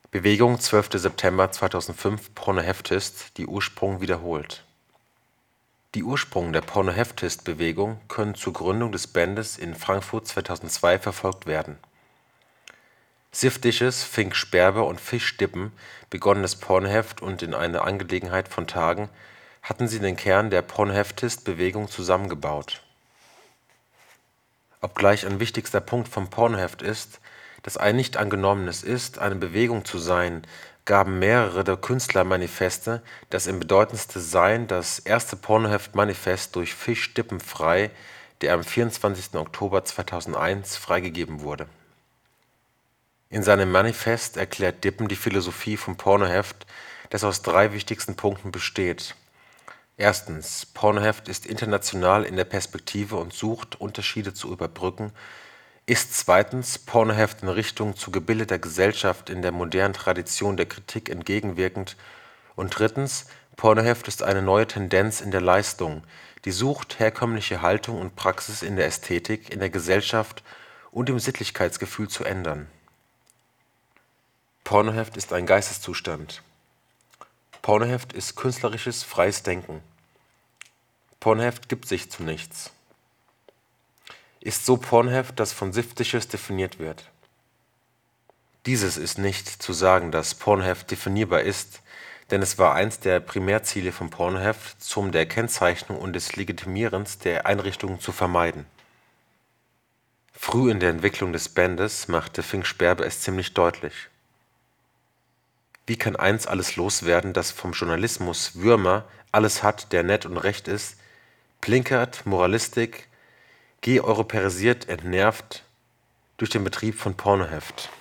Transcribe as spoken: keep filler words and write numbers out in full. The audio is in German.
Bewegung zwölfter September zweitausendfünf Pornoheftist, die Ursprung wiederholt. Die Ursprünge der Pornoheftist-Bewegung können zur Gründung des Bandes in Frankfurt zweitausendzwei verfolgt werden. Siftisches, Fink Sperber und Fisch Dippen begonnenes Pornoheft und in einer Angelegenheit von Tagen hatten sie den Kern der Pornoheftist-Bewegung zusammengebaut. Obgleich ein wichtigster Punkt vom Pornoheft ist, dass ein nicht angenommenes ist, eine Bewegung zu sein, gaben mehrere der Künstler Manifeste, das im bedeutendste seien das erste Pornoheft-Manifest durch Fisch Dippenfrei, der am vierundzwanzigsten Oktober zweitausendeins freigegeben wurde. In seinem Manifest erklärt Dippen die Philosophie vom Pornoheft, das aus drei wichtigsten Punkten besteht. Erstens. Pornoheft ist international in der Perspektive und sucht, Unterschiede zu überbrücken. Ist zweitens. Pornoheft in Richtung zu gebildeter Gesellschaft in der modernen Tradition der Kritik entgegenwirkend. Und drittens. Pornoheft ist eine neue Tendenz in der Leistung, die sucht, herkömmliche Haltung und Praxis in der Ästhetik, in der Gesellschaft und im Sittlichkeitsgefühl zu ändern. Pornoheft ist ein Geisteszustand. Pornoheft ist künstlerisches, freies Denken. Pornoheft gibt sich zu nichts. Ist so Pornoheft, das von Siftisches definiert wird. Dieses ist nicht zu sagen, dass Pornoheft definierbar ist, denn es war eins der Primärziele von Pornoheft, zum der Kennzeichnung und des Legitimierens der Einrichtung zu vermeiden. Früh in der Entwicklung des Bandes machte Fink Sperber es ziemlich deutlich. Wie kann eins alles loswerden, das vom Journalismus Würmer alles hat, der nett und recht ist, plinkert, Moralistik, geeuropäisiert, entnervt durch den Betrieb von Pornoheft?